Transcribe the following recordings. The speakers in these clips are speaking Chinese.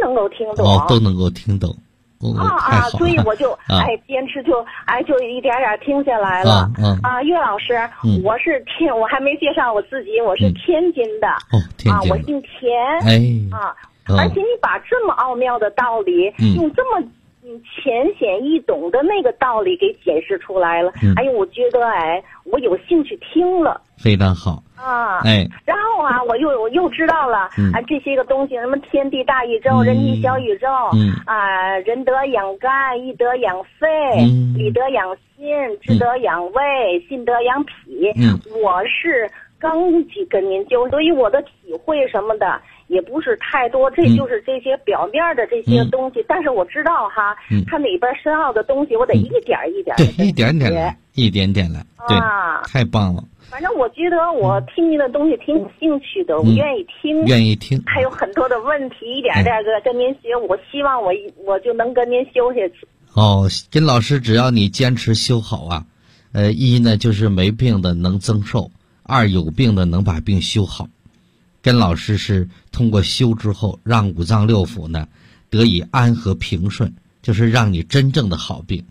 能够听懂。 哦，都能够听懂。太好了。 所以我就坚持就一点点听下来了。岳老师，我还没介绍我自己，我是天津的。 天津的。 我姓田。而且你把这么奥妙的道理，用这么浅显易懂的那个道理给解释出来了。我觉得我有兴趣听了。 非常好。 然后我又知道了这些个东西，什么天地大宇宙、人体小宇宙，人得养肝，义得养肺，礼得养心，智得养胃，信得养脾。我是刚跟您就，所以我的体会什么的也不是太多，这就是这些表面的这些东西。但是我知道它里边深奥的东西，我得一点一点对，一点点来，一点点来。对，太棒了。 反正我觉得我听您的东西挺有兴趣的，我愿意听，还有很多的问题，一点点跟您学。我希望我就能跟您修下去。 跟老师，只要你坚持修好一呢就是没病的能增寿，二有病的能把病修好。跟老师是通过修之后，让五脏六腑呢得以安和平顺，就是让你真正的好病。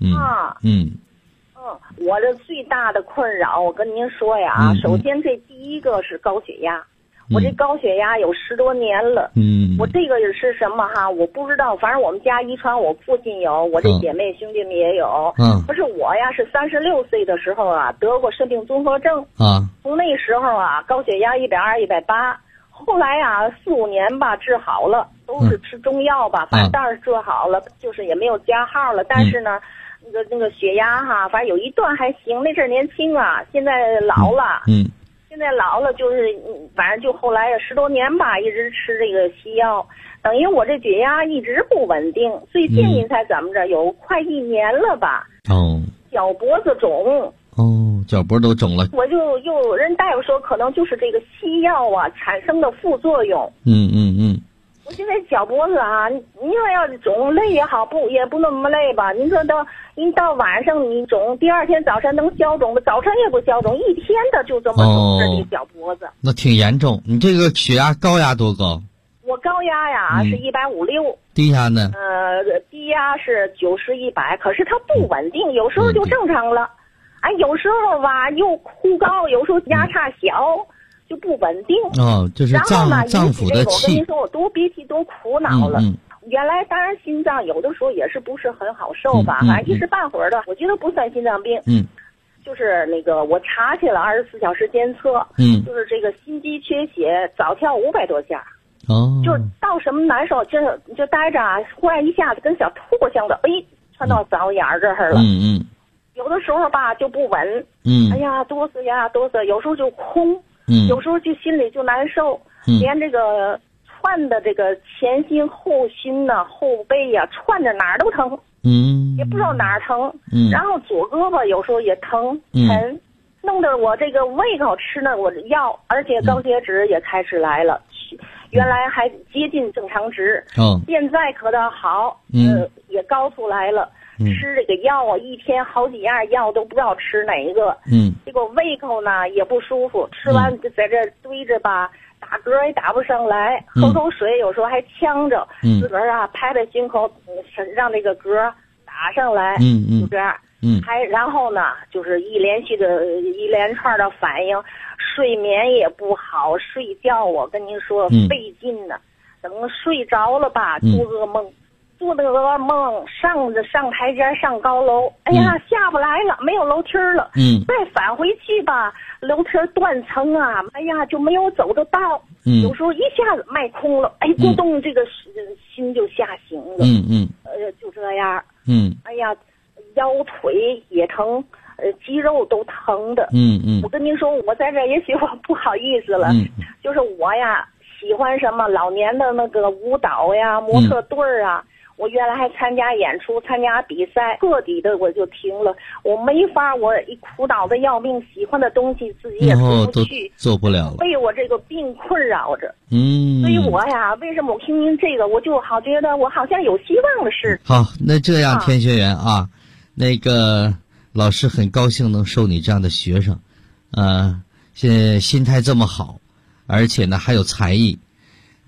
我这最大的困扰，我跟您说呀，首先这第一个是高血压，我这高血压有10多年了。我这个是什么我不知道，反正我们家遗传，我父亲有，我这姐妹兄弟们也有。可是我呀是36岁的时候得过肾病综合症。从那时候高血压120、180，后来4、5年吧治好了，都是吃中药吧，反正但是治好了，就是也没有加号了。但是呢那个血压反正有一段还行，那阵儿年轻现在老了。现在老了就是反正就后来10多年吧，一直吃这个西药，等于我这血压一直不稳定。最近您猜怎么着，有快1年了吧。脚脖子肿。 脚脖都肿了。 我就有人大夫说可能就是这个西药产生的副作用。我现在脚脖子您说要肿累也好，也不那么累吧。您说您到晚上你肿，第二天早晨能消肿的，早晨也不消肿，一天的就这么肿着这脚脖子。 那挺严重。你这个血压高压多高？ 我高压是156。 低压呢？ 低压是90、100，可是它不稳定，有时候就正常了，有时候又忽高，有时候压差小。就不稳定。 就是脏腑的气。 我跟您说，我多憋气多苦恼了。原来当然心脏有的时候也是不是很好受吧，反正一时半会儿的，我觉得不算心脏病。就是那个我查去了24小时监测。就是这个心肌缺血，早跳500多下。就是到什么难受，就待着忽然一下子跟小吐沫像的，窜到嗓子眼儿这儿了。有的时候吧就不稳。哆嗦，有时候就空。有时候就心里就难受，连这个窜的这个前心后心后背窜着哪儿都疼。也不知道哪儿疼。然后左胳膊有时候也疼，弄得我这个胃口吃呢我药，而且高血脂也开始来了。原来还接近正常值。现在可倒好，也高出来了。吃这个药一天好几样药都不知道吃哪一个。这个胃口呢也不舒服，吃完就在这堆着吧，打嗝也打不上来，喝口水有时候还呛着，自个儿拍拍胸口，让这个嗝打上来。就这样。然后呢就是一连串的反应，睡眠也不好，睡觉我跟您说费劲呢。等睡着了吧做噩梦。做那个噩梦，上台阶上高楼，下不来了，没有楼梯了。再返回去吧，楼梯断层就没有走的道。有时候一下子迈空了，咕咚，这个心就下行了。就这样。腰腿也疼，肌肉都疼的。我跟您说，我在这也许我不好意思了。就是我喜欢什么老年的那个舞蹈模特队我原来还参加演出，参加比赛，彻底的我就停了。我没法，我一苦恼的要命，喜欢的东西自己也做不去， 做不了了， 被我这个病困扰着。所以我为什么我听您这个，我就好觉得我好像有希望的事。 好，那这样田学员那个老师很高兴能收你这样的学生，现在心态这么好，而且呢还有才艺。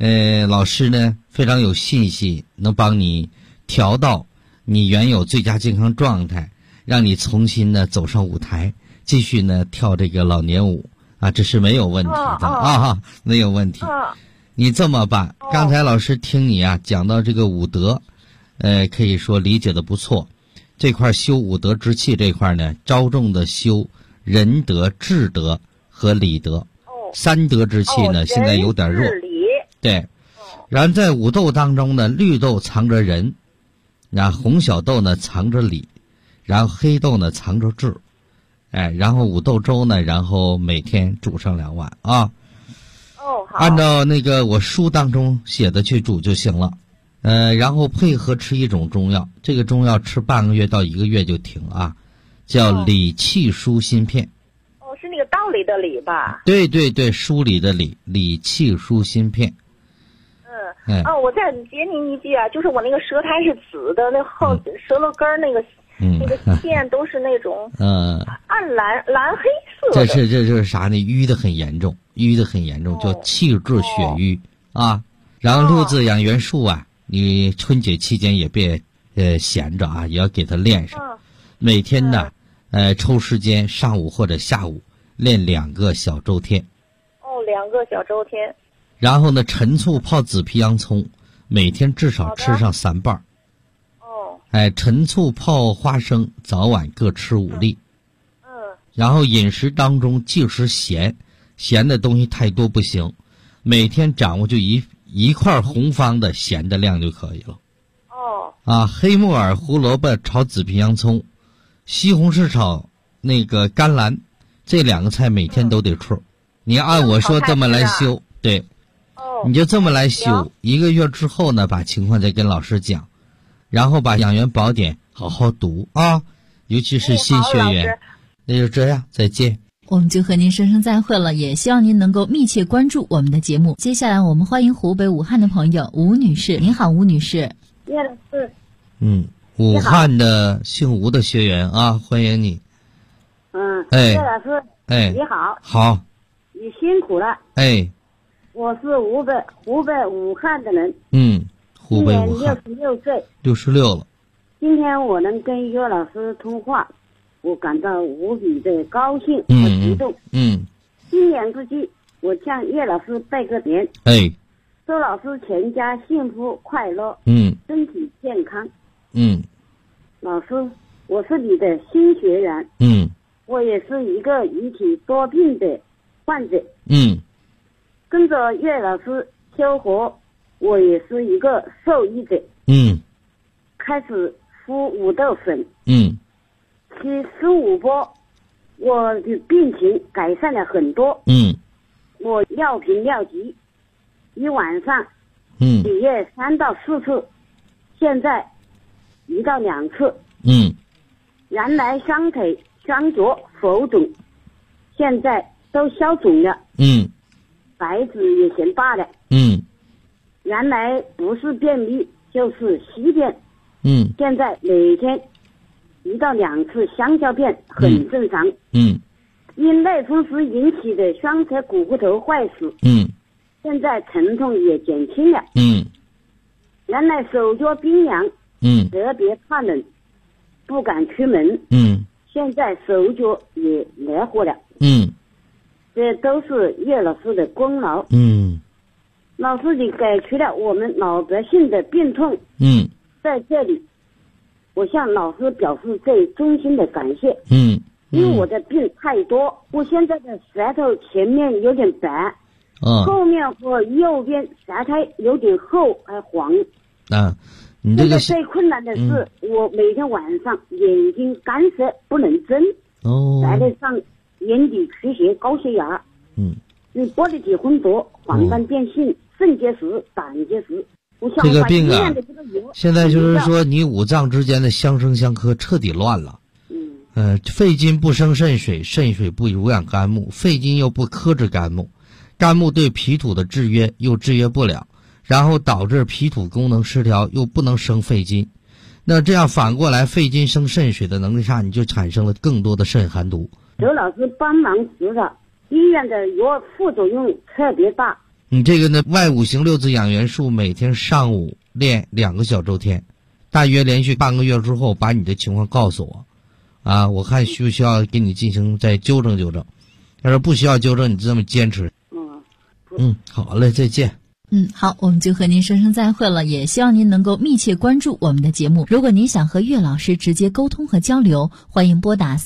老师呢非常有信心，能帮你调到你原有最佳健康状态，让你重新呢走上舞台，继续呢跳这个老年舞啊，这是没有问题的没有问题。你这么办，刚才老师听你啊讲到这个武德，可以说理解的不错。这块修武德之气这块呢，着重的修仁德、智德和礼德。三德之气呢，现在有点弱。对，然后在武斗当中呢，绿豆藏着仁，然后红小豆呢藏着礼，然后黑豆呢藏着智，然后武豆粥呢，然后每天煮上2碗啊。 好。 按照那个我书当中写的去煮就行了。然后配合吃一种中药，这个中药吃半个月到1个月就停啊，叫理气舒心片。 是那个道理的理吧？ 对对对，梳理的理，理气舒心片。 我再接您一句啊，就是我那个舌苔是紫的，那后舌头根儿那个线都是那种暗蓝黑色的。 这是啥呢？淤的很严重，叫气滞血瘀啊。然后6字养元术啊，你春节期间也别闲着啊，也要给它练上。每天呢抽时间上午或者下午练2个小周天。 2个小周天。 然后呢，陈醋泡紫皮洋葱，每天至少吃上3瓣。陈醋泡花生，早晚各吃5粒。然后饮食当中忌食咸的东西太多不行，每天掌握就一块红方的咸的量就可以了。黑木耳、胡萝卜炒紫皮洋葱，西红柿炒那个甘蓝，这2个菜每天都得吃。你按我说这么来修，对。你就这么来修，1个月之后呢，把情况再跟老师讲，然后把养元宝典好好读啊，尤其是新学员。那就这样，再见。 我们就和您说声再会了，也希望您能够密切关注我们的节目。接下来我们欢迎湖北武汉的朋友吴女士。您好，吴女士。 叶老师。 武汉的姓吴的学员啊，欢迎你。 叶老师。你好。 好。 你辛苦了。我是湖北武汉的人。 湖北武汉。 今年66岁。 66了。 今天我能跟岳老师通话，我感到无比的高兴和激动。新年之际，我向岳老师拜个年。祝老师全家幸福快乐。身体健康。老师，我是你的新学员。我也是一个遗体多病的患者。跟着岳老师修活，我也是一个受益者。开始敷武豆粉。吃15波，我的病情改善了很多。我尿频尿急，一晚上体液3到4次，现在1到2次。原来双腿双脚浮肿，现在都消肿了。白纸也嫌大了。原来不是便秘就是稀便。现在每天1到2次香蕉便很正常。因类风湿引起的双侧股骨头坏死。现在疼痛也减轻了。原来手脚冰凉。特别怕冷，不敢出门。现在手脚也热乎了。这都是岳老师的功劳。老师你解除了我们老百姓的病痛。在这里我向老师表示最衷心的感谢。因为我的病太多，我现在的舌头前面有点白，后面和右边舌苔有点厚还黄。 你这个最困难的是，我每天晚上眼睛干涩不能睁。再加上眼底出血、高血压。玻璃体混浊、黄斑变性、肾结石、胆结石。 这个病啊，现在就是说你五脏之间的相生相克彻底乱了。肺金不生肾水，肾水不濡养肝木，肺金又不克制肝木，肝木对脾土的制约又制约不了，然后导致脾土功能失调，又不能生肺金。那这样反过来，肺金生肾水的能力差，你就产生了更多的肾寒毒。 刘老师帮忙治疗，医院的药副作用特别大， 你这个呢，外五行六字养元术每天上午练2个小周天，大约连续半个月之后，把你的情况告诉我，啊，我看需不需要给你进行再纠正纠正。要是不需要纠正，你就这么坚持。好嘞，再见。 好，我们就和您说声再会了，也希望您能够密切关注我们的节目。如果您想和岳老师直接沟通和交流，欢迎拨打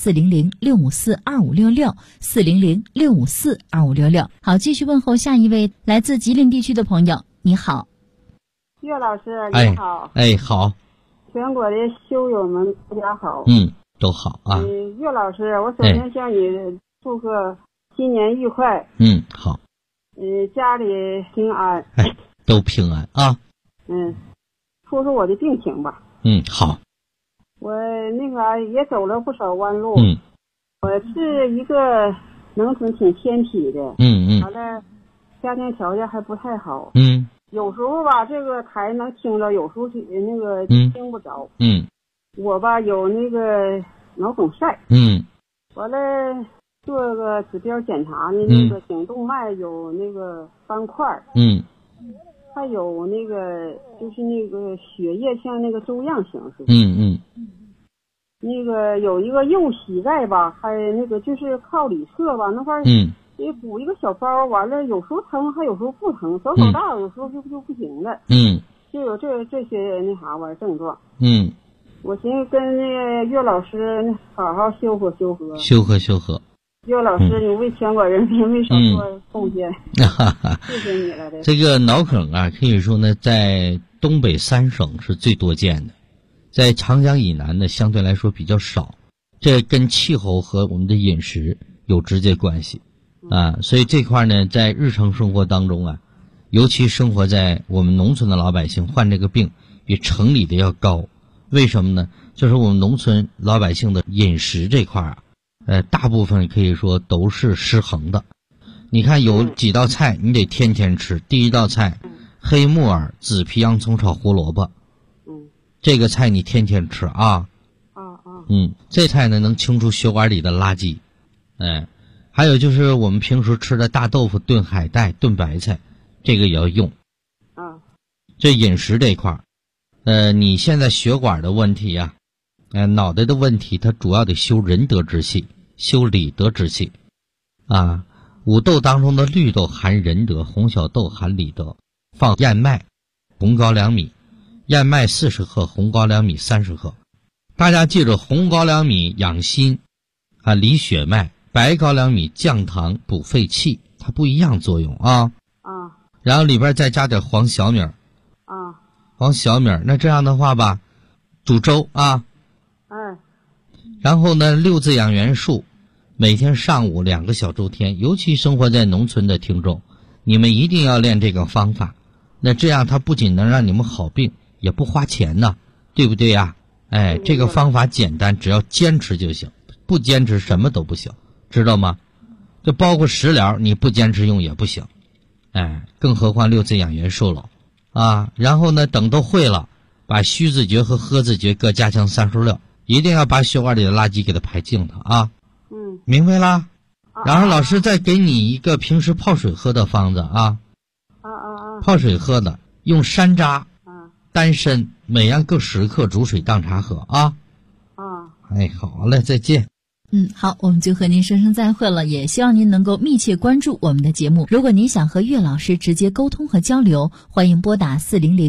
400-654-2566，400-654-2566。好，继续问候下一位来自吉林地区的朋友。你好， 岳老师，你好。 好。 全国的修友们大家好。 都好啊。 岳老师，我首先向你祝贺新年愉快。 好。 家里平安。 都平安啊。 说说我的病情吧。 好。 我那个也走了不少弯路。我是一个农村挺偏僻的。完了，家庭条件还不太好。有时候吧，这个台能听着，有时候那个听不着。我吧有那个脑梗塞。完了。做个指标检查呢，那个颈动脉有那个斑块。还有那个就是那个血液像那个粥样形似的。那个有一个右膝盖吧，还那个就是靠里侧吧，那块得补一个小包，完了有时候疼，还有时候不疼，手大，有时候就不行了。就有这些那啥玩意症状。我寻思跟那个岳老师好好修合。岳老师，你为全国人民为少做贡献，谢谢你了。 这个脑梗啊，可以说呢，在东北3省是最多见的，在长江以南呢，相对来说比较少。这跟气候和我们的饮食有直接关系啊，所以这块呢，在日常生活当中啊，尤其生活在我们农村的老百姓患这个病比城里的要高。为什么呢？就是我们农村老百姓的饮食这块啊。大部分可以说都是失衡的。你看有几道菜你得天天吃。第一道菜，黑木耳紫皮洋葱炒胡萝卜。这个菜你天天吃啊。这菜呢能清除血管里的垃圾。还有就是我们平时吃的大豆腐炖海带炖白菜，这个也要用。这饮食这块你现在血管的问题啊，脑袋的问题，它主要得修仁德之气，修理德之气啊。五豆当中的绿豆含仁德，红小豆含理德。放燕麦、红高粱米，燕麦40克，红高粱米30克。大家记住，红高粱米养心啊，理血脉；白高粱米降糖补肺气，它不一样作用啊。然后里边再加点黄小米。黄小米，那这样的话吧，煮粥啊。然后呢，6字养元术，每天上午2个小周天，尤其生活在农村的听众，你们一定要练这个方法。那这样它不仅能让你们好病，也不花钱呢，对不对呀？这个方法简单，只要坚持就行，不坚持什么都不行，知道吗？就包括食疗，你不坚持用也不行。更何况6字养元术了啊。然后呢，等都会了，把虚字诀和喝字诀各加强36，一定要把血管里的垃圾给它排净它啊。明白啦？然后老师再给你一个平时泡水喝的方子啊。泡水喝的，用山楂、丹参每样各10克，煮水当茶喝啊。好嘞，再见。 好，我们就和您说声再会了，也希望您能够密切关注我们的节目。如果您想和岳老师直接沟通和交流，欢迎拨打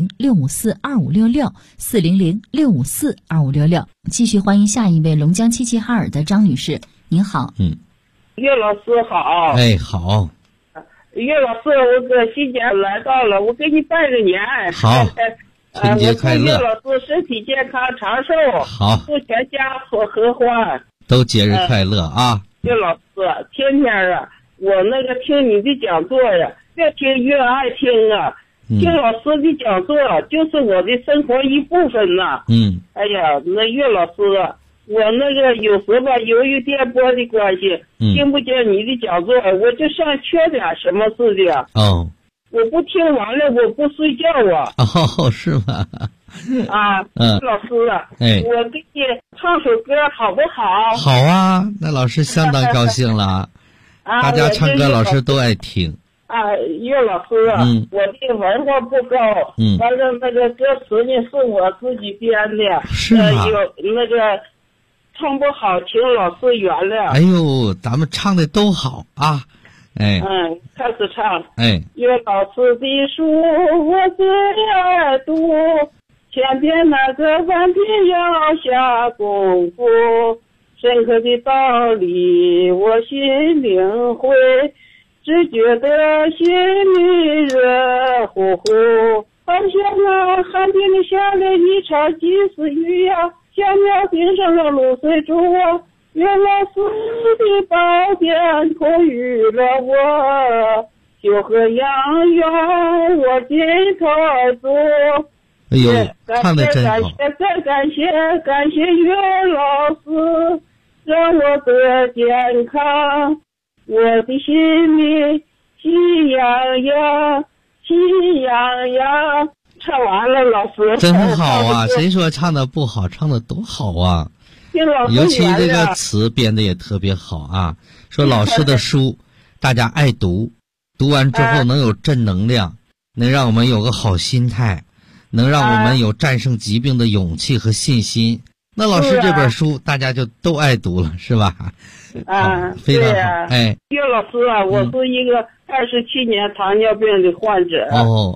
400-654-2566，400-654-2566。继续欢迎下一位龙江齐齐哈尔的张女士，您好。 岳老师好。 好。 岳老师，我这新年来到了，我给你拜个年。 好。春节快乐。 岳老师身体健康长寿。 好。 祝全家和欢。 都节日快乐啊！ 岳老师，天天啊，我那个听你的讲座呀，越听越爱听啊。听老师的讲座就是我的生活一部分呐。哎呀，那岳老师，我那个有时吧，由于电波的关系，听不见你的讲座，我就像缺点什么似的。我不听完了，我不睡觉啊。 是吗？ 老师，我给你唱首歌好不好？ 好啊，那老师相当高兴了。大家唱歌老师都爱听。 岳老师啊，我的文化不高，完了那个歌词呢是我自己编的， 是吗？ 有那个唱不好，请老师原谅。 哎呦，咱们唱的都好啊，哎， 开始唱， 岳老师的书我最爱读，前边那个万篇要下功夫，深刻的道理我心领会。只觉得心里热乎乎，好像那寒天里下了一场鸡丝雨呀，小鸟冰上了露水珠啊，岳老师的宝典托予了我，就和洋洋我心头足。 哎呦，唱得真好！ 感谢岳老师，让我得健康。我的心里喜洋洋，喜洋洋。唱完了，老师真好啊！谁说唱的不好？唱的多好啊！尤其这个词编的也特别好啊。说老师的书，大家爱读，读完之后能有正能量，能让我们有个好心态，能让我们有战胜疾病的勇气和信心。那老师这本书大家就都爱读了，是吧？非常好。 岳老师啊，我是一个27年糖尿病的患者。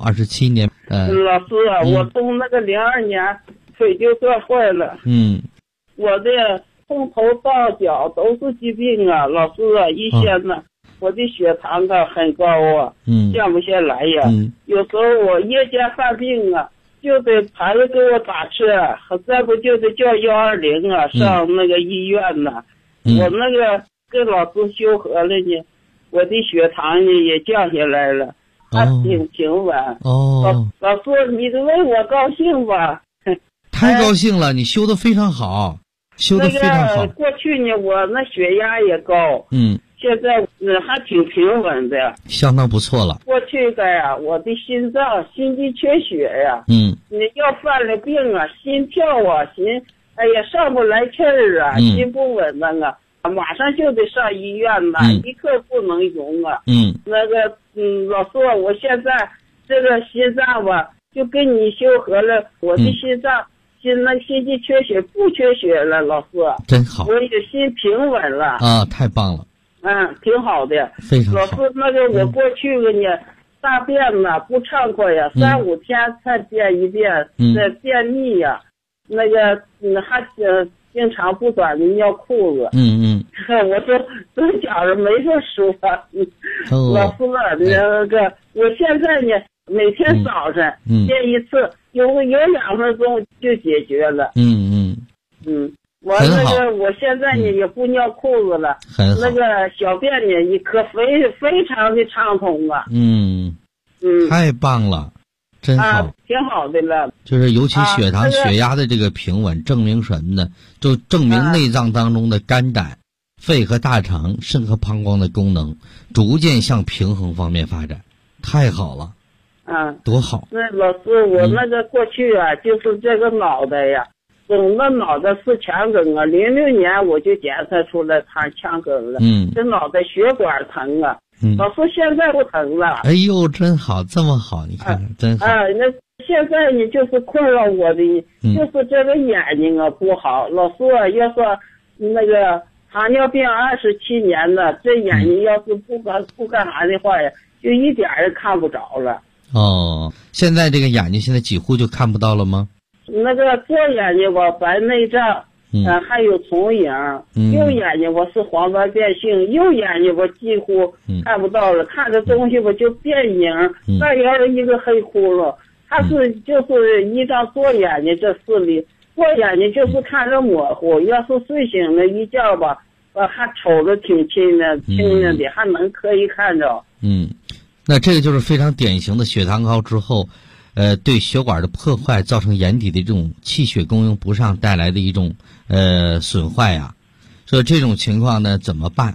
27年。 老师啊，我从那个02年腿就断坏了。我的从头到脚都是疾病啊，老师啊，一天呢，我的血糖很高啊，降不下来呀。有时候我夜间犯病啊，就得孩子给我打车，再不就得叫120啊，上那个医院呢。我那个跟老师修合了呢，我的血糖呢也降下来了，还挺平稳。老师，你为我高兴吧？ 太高兴了，你修得非常好，修得非常好。 过去呢，我那血压也高，现在还挺平稳的， 相当不错了。 过去的呀，我的心脏心肌缺血呀，你要犯了病啊，心跳啊，哎呀上不来气儿啊，心不稳当啊，马上就得上医院呐，一刻不能容啊。那个老师，我现在这个心脏吧，就跟你修合了，我的心脏心肌缺血不缺血了，老师真好， 我也心平稳了啊，太棒了。 挺好的， 非常好。 老师，那个我过去了呢，大便呢不畅快呀，3-5天才便一遍，便秘呀，那个还经常不短的尿裤子。我说真假的没这说法。老师那个我现在呢，每天早晨便一次，有2分钟就解决了。我那个我现在呢也不尿裤子了，那个小便呢也可非常的畅通啊。 太棒了，真好， 挺好的了。 就是尤其血糖、血压的这个平稳，证明什么呢？就证明内脏当中的肝胆、肺和大肠、肾和膀胱的功能逐渐向平衡方面发展，太好了。多好。 那老师，我那个过去啊，就是这个脑袋呀。那脑袋是腔梗啊，06年我就检测出来他腔梗了。这脑袋血管疼啊。老师现在不疼了。 哎呦，真好，这么好，你看看，真好。 那现在呢，就是困扰我的，就是这个眼睛啊不好。老师啊，要说那个糖尿病27年了，这眼睛要是不干啥的话呀，就一点也看不着了。 现在这个眼睛现在几乎就看不到了吗？ 那个左眼睛吧白内障，还有重影，右眼睛吧是黄斑变性，右眼睛吧几乎看不到了，看着东西吧就变影，那要是一个黑窟窿，它就是一张左眼睛这视力，左眼睛就是看着模糊，要是睡醒了一觉吧，还瞅着挺清亮的，还可以看着。 那这个就是非常典型的血糖高之后。对血管的破坏造成眼底的这种气血供应不上带来的一种损坏啊，所以这种情况呢怎么办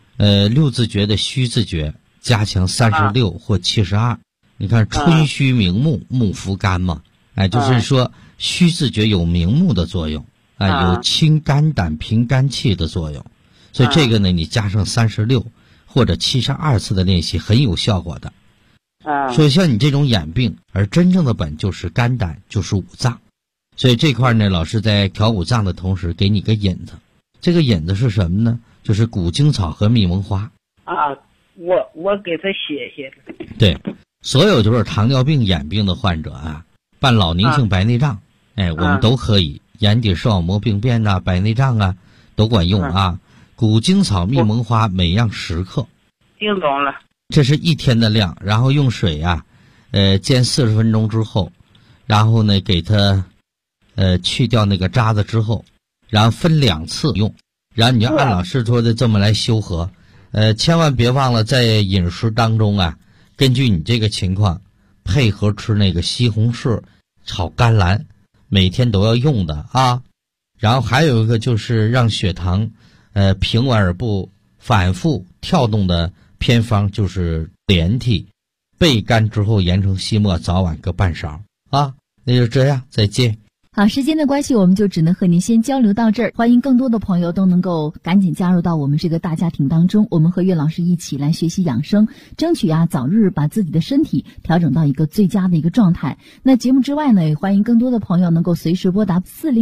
？6字诀的虚字诀加强36或72。你看春虚明目，目扶肝嘛，就是说虚字诀有明目的作用，有清肝胆平肝气的作用，所以这个呢你加上36 或者72次的练习很有效果的。 所以像你这种眼病，而真正的本就是肝胆，就是五脏。所以这块呢，老师在调五脏的同时给你个引子，这个引子是什么呢？就是谷精草和蜜蒙花。 我给他写写。 对，所有就是糖尿病眼病的患者啊，伴老年性白内障，我们都可以，眼底视网膜病变呐、白内障啊，都管用啊。谷精草、蜜蒙花每样10克。 听懂了。 这是1天的量，然后用水啊，煎40分钟之后，然后呢给它去掉那个渣子之后，然后分2次用，然后你就按老师说的这么来修和。千万别忘了在饮食当中啊，根据你这个情况配合吃那个西红柿炒甘蓝，每天都要用的啊。然后还有一个就是让血糖平稳而不反复跳动的偏方，就是连体焙干之后研成细末，早晚各半勺啊。那就这样，再见。 好，时间的关系，我们就只能和您先交流到这儿。欢迎更多的朋友都能够赶紧加入到我们这个大家庭当中，我们和岳老师一起来学习养生，争取早日把自己的身体调整到一个最佳的一个状态。那节目之外呢，也欢迎更多的朋友能够随时拨打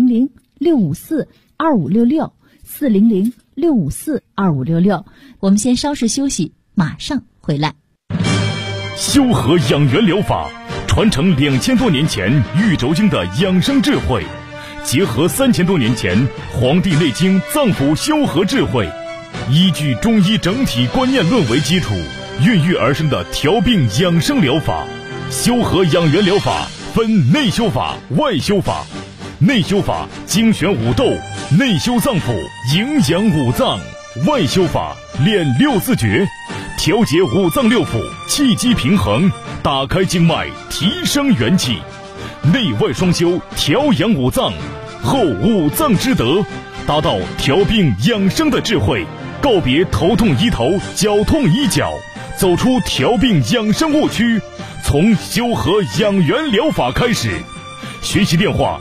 400-654-2566，400-654-2566。我们先稍事休息，马上回来。 修和养元疗法传承2000多年前玉轴经的养生智慧，结合3000多年前《黄帝内经》脏腑修和智慧，依据中医整体观念论为基础，孕育而生的调病养生疗法。修和养元疗法分内修法、外修法。内修法精选五斗，内修脏腑，营养五脏；外修法练6字诀，调节五脏六腑，气机平衡，打开经脉，提升元气。内外双修，调养五脏，后五脏之德，达到调病养生的智慧。告别头痛医头，脚痛医脚，走出调病养生误区，从修和养元疗法开始。学习电话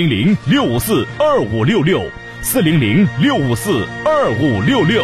400-654-2566，400-654-2566。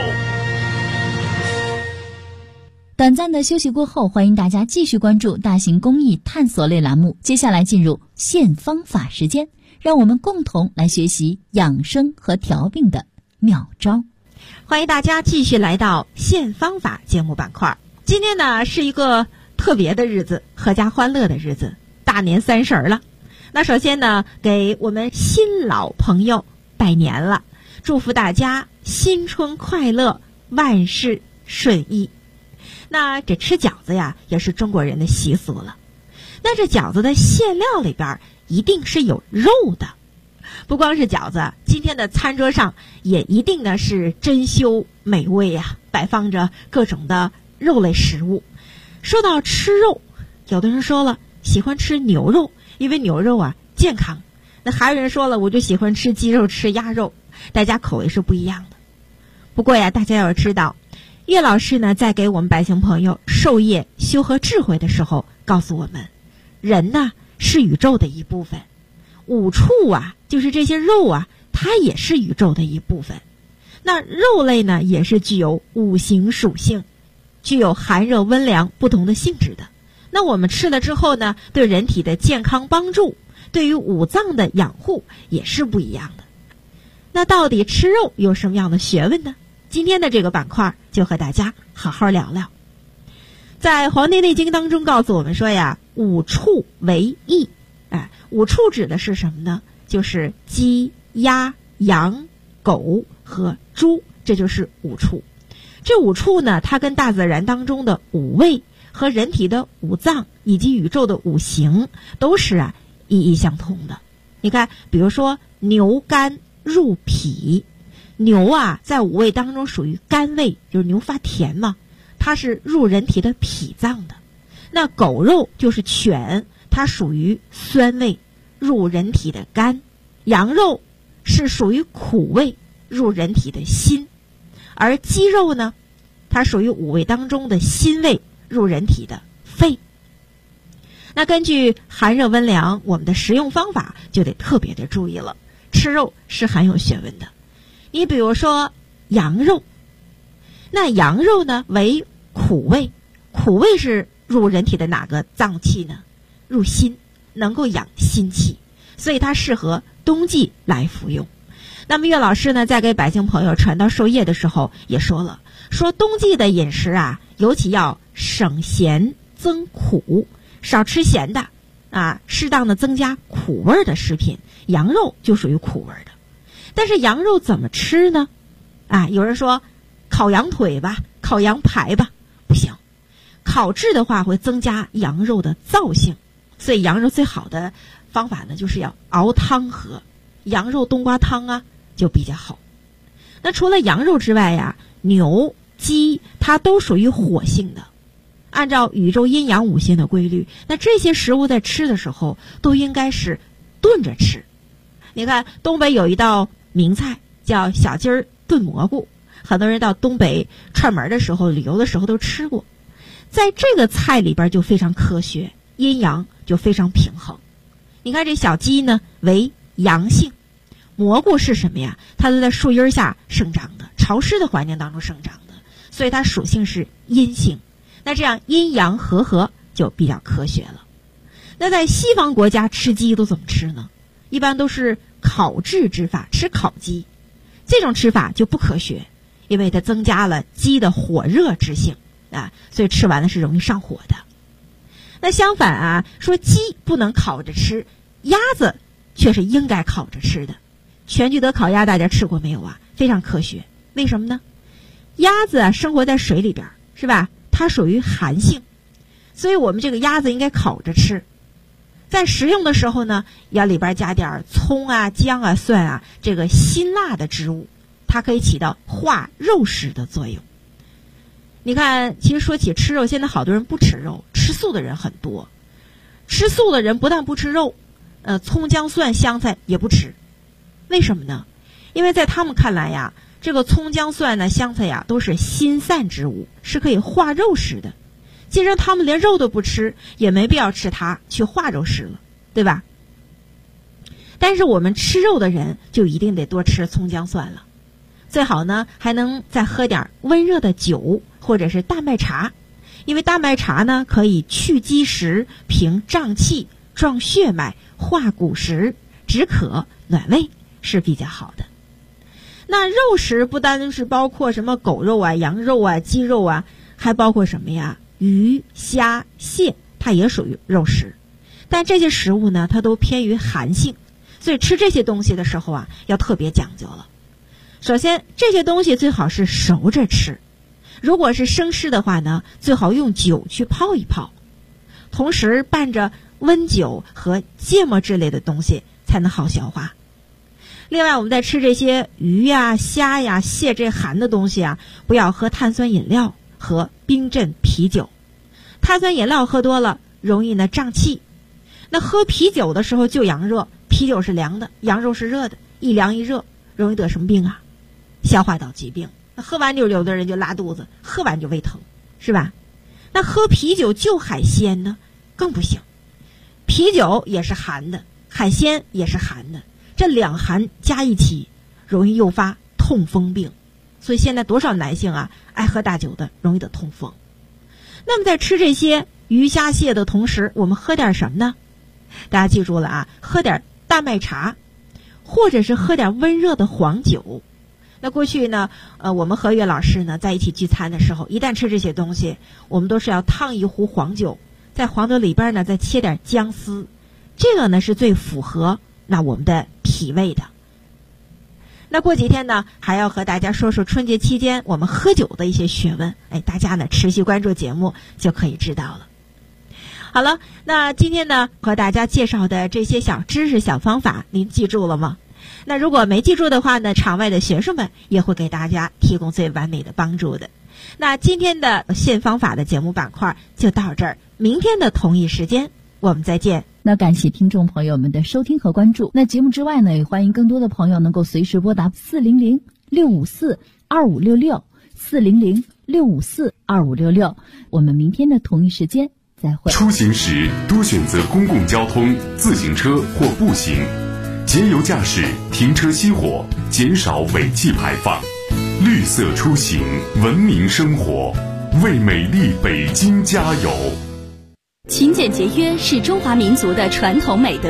短暂的休息过后，欢迎大家继续关注大型公益探索类栏目。接下来进入现方法时间，让我们共同来学习养生和调病的妙招。 欢迎大家继续来到现方法节目板块。今天呢是一个特别的日子，阖家欢乐的日子，大年30了。那首先呢，给我们新老朋友拜年了，祝福大家新春快乐，万事顺意。那这吃饺子呀，也是中国人的习俗了。那这饺子的馅料里边一定是有肉的，不光是饺子，今天的餐桌上也一定呢是珍馐美味呀，摆放着各种的肉类食物。说到吃肉，有的人说了喜欢吃牛肉，因为牛肉啊健康。那还有人说了，我就喜欢吃鸡肉，吃鸭肉，大家口味是不一样的。不过呀，大家要知道，岳老师呢在给我们百姓朋友授业修和智慧的时候告诉我们，人呢是宇宙的一部分，五畜啊就是这些肉啊，它也是宇宙的一部分。那肉类呢也是具有五行属性，具有寒热温凉不同的性质的。那我们吃了之后呢，对人体的健康帮助，对于五脏的养护也是不一样的。那到底吃肉有什么样的学问呢？今天的这个板块就和大家好好聊聊。在《黄帝内经》当中告诉我们说呀，五畜为益。五畜指的是什么呢？就是鸡、鸭、羊、狗和猪，这就是五畜。这五畜呢，它跟大自然当中的五味和人体的五脏以及宇宙的五行都是意义相通的。你看，比如说牛肝入脾，牛在五味当中属于甘味，就是牛发甜嘛，它是入人体的脾脏的。那狗肉就是犬，它属于酸味，入人体的肝。羊肉是属于苦味，入人体的心。而鸡肉呢，它属于五味当中的辛味，入人体的肺。那根据寒热温凉，我们的食用方法就得特别的注意了。吃肉是很有学问的。你比如说羊肉， 那羊肉呢为苦味，苦味是入人体的哪个脏器呢？入心，能够养心气，所以它适合冬季来服用。那么岳老师呢，在给百姓朋友传道授业的时候也说了，说冬季的饮食啊，尤其要省咸增苦，少吃咸的啊，适当的增加苦味的食品。羊肉就属于苦味的。但是羊肉怎么吃呢？啊，有人说烤羊腿吧，烤羊排吧，不行。烤制的话会增加羊肉的燥性，所以羊肉最好的方法呢，就是要熬汤喝。羊肉冬瓜汤啊就比较好。那除了羊肉之外呀，牛、鸡它都属于火性的。按照宇宙阴阳五行的规律，那这些食物在吃的时候都应该是炖着吃。你看东北有一道名菜叫小鸡儿炖蘑菇，很多人到东北串门的时候、旅游的时候都吃过。在这个菜里边就非常科学，阴阳就非常平衡。你看这小鸡呢为阳性，蘑菇是什么呀？它是在树荫下生长的，潮湿的环境当中生长的，所以它属性是阴性。那这样阴阳和合就比较科学了。那在西方国家吃鸡都怎么吃呢？一般都是烤制之法，吃烤鸡。这种吃法就不科学，因为它增加了鸡的火热之性啊，所以吃完了是容易上火的。那相反啊，说鸡不能烤着吃，鸭子却是应该烤着吃的。全聚德烤鸭大家吃过没有啊？非常科学。为什么呢？鸭子啊生活在水里边，是吧？它属于寒性，所以我们这个鸭子应该烤着吃。在食用的时候呢，要里边加点葱啊、姜啊、蒜啊，这个辛辣的植物，它可以起到化肉食的作用。你看，其实说起吃肉，现在好多人不吃肉，吃素的人很多。吃素的人不但不吃肉，葱姜蒜香菜也不吃。为什么呢？因为在他们看来呀，这个葱姜蒜呢、香菜呀，都是辛散之物，是可以化肉食的。既然他们连肉都不吃，也没必要吃它去化肉食了，对吧？但是我们吃肉的人就一定得多吃葱姜蒜了，最好呢还能再喝点温热的酒或者是大麦茶，因为大麦茶呢可以去积食、平胀气、壮血脉、化骨食、止渴、暖胃，是比较好的。那肉食不单是包括什么狗肉啊、羊肉啊、鸡肉啊，还包括什么呀？鱼、虾、蟹，它也属于肉食。但这些食物呢，它都偏于寒性，所以吃这些东西的时候啊，要特别讲究了。首先，这些东西最好是熟着吃，如果是生吃的话呢，最好用酒去泡一泡，同时伴着温酒和芥末之类的东西，才能好消化。另外，我们在吃这些鱼呀、虾呀、蟹这寒的东西啊，不要喝碳酸饮料和冰镇啤酒。碳酸饮料喝多了容易呢胀气，那喝啤酒的时候就阳热，啤酒是凉的，羊肉是热的，一凉一热容易得什么病啊？消化道疾病。那喝完就有的人就拉肚子，喝完就胃疼，是吧？那喝啤酒就海鲜呢更不行，啤酒也是寒的，海鲜也是寒的，这两寒加一起容易诱发痛风病。所以现在多少男性啊爱喝大酒的容易得痛风。那么在吃这些鱼虾蟹的同时，我们喝点什么呢？大家记住了啊，喝点大麦茶，或者是喝点温热的黄酒。那过去呢，我们和岳老师呢在一起聚餐的时候，一旦吃这些东西，我们都是要烫一壶黄酒，在黄酒里边呢再切点姜丝，这个呢是最符合那我们的脾胃的。那过几天呢，还要和大家说说春节期间我们喝酒的一些学问，大家呢持续关注节目就可以知道了。好了，那今天呢和大家介绍的这些小知识、小方法，您记住了吗？那如果没记住的话呢，场外的学生们也会给大家提供最完美的帮助的。那今天的现方法的节目板块就到这儿，明天的同一时间我们再见。 那感谢听众朋友们的收听和关注。那节目之外呢，也欢迎更多的朋友能够随时拨打400-654-2566，400-654-2566。我们明天的同一时间再会。 出行时多选择公共交通、自行车或步行，节油驾驶，停车熄火，减少尾气排放。绿绿色出行，文明生活，为美丽北京加油。 勤俭节约是中华民族的传统美德。